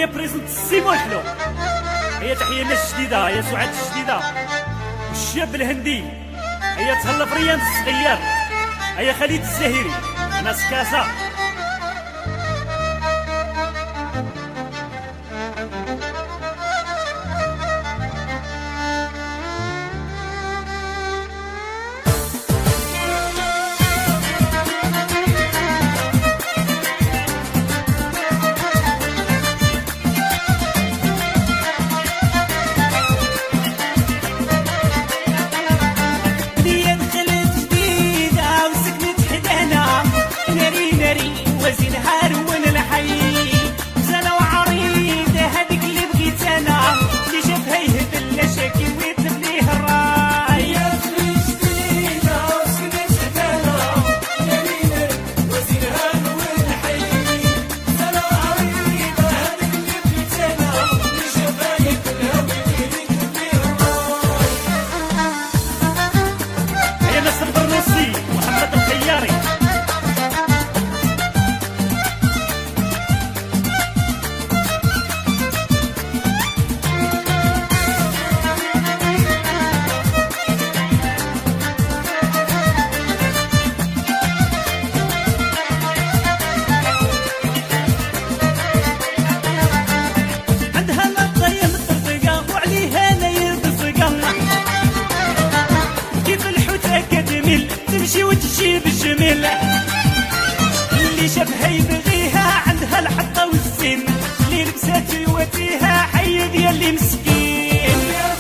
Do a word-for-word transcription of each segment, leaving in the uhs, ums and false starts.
هي بريزنت السيمو الحلو. هي تحية لنا الجديدة، هي سعاد الجديدة والشاب الهندي، هي تهلا فريان الصغير، هي خالد الزهيري، ناس كاسة. تمشي وتجيب الجميل اللي شافها يبغيها، عندها الحطة والسن اللي لبسات يواتيها، حي ديال اللي مسكين.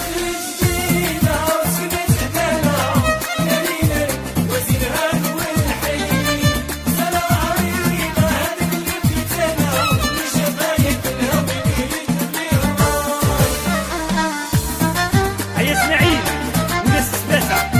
هيا اسماعيل وناس سباسة.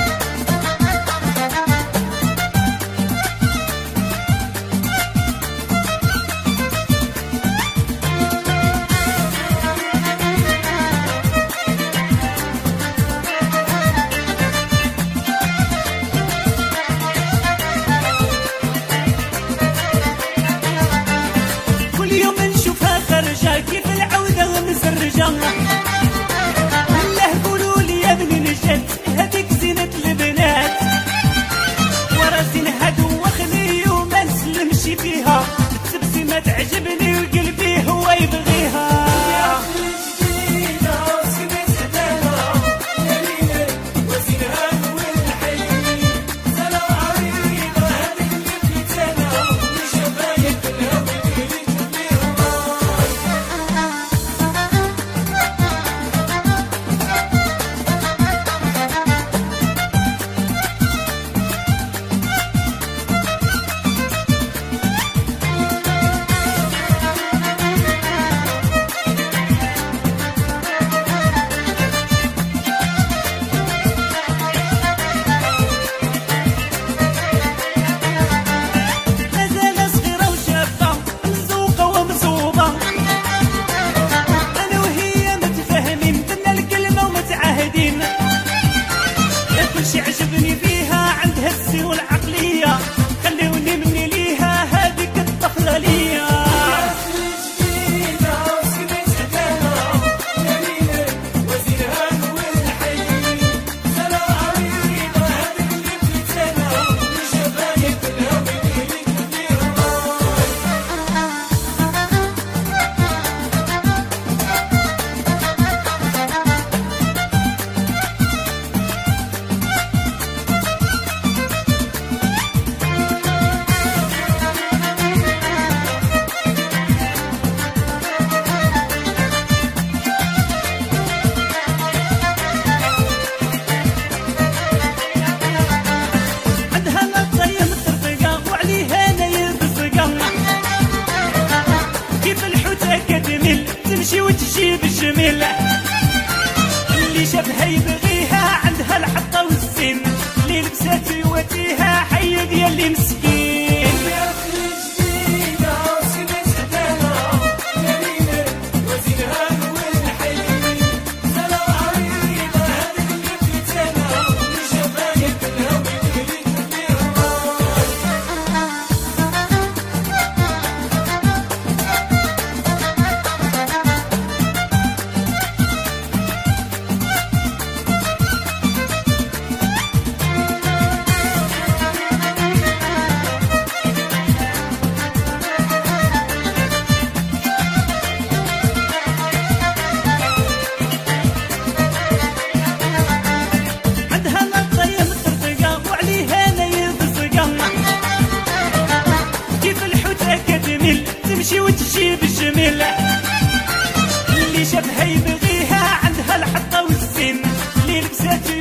كيف العودة ومزرجة، والله قولوا لي يا ابني نجد هذيك زينة البنات، ورا زينها دوخني وما نسلمش فيها، التبسيمة تعجبني وقلبي هو يبغيها. كلشي عجبني فيها، عندها السير والعقلية، خليوني مني ليها هذيك الطفلة ليا. تمشي وتجيب الجميل اللي شافها يبغيها، عندها الحطة والسن اللي لبسات يواتيها، حي ديال اللي مسكين. ساتي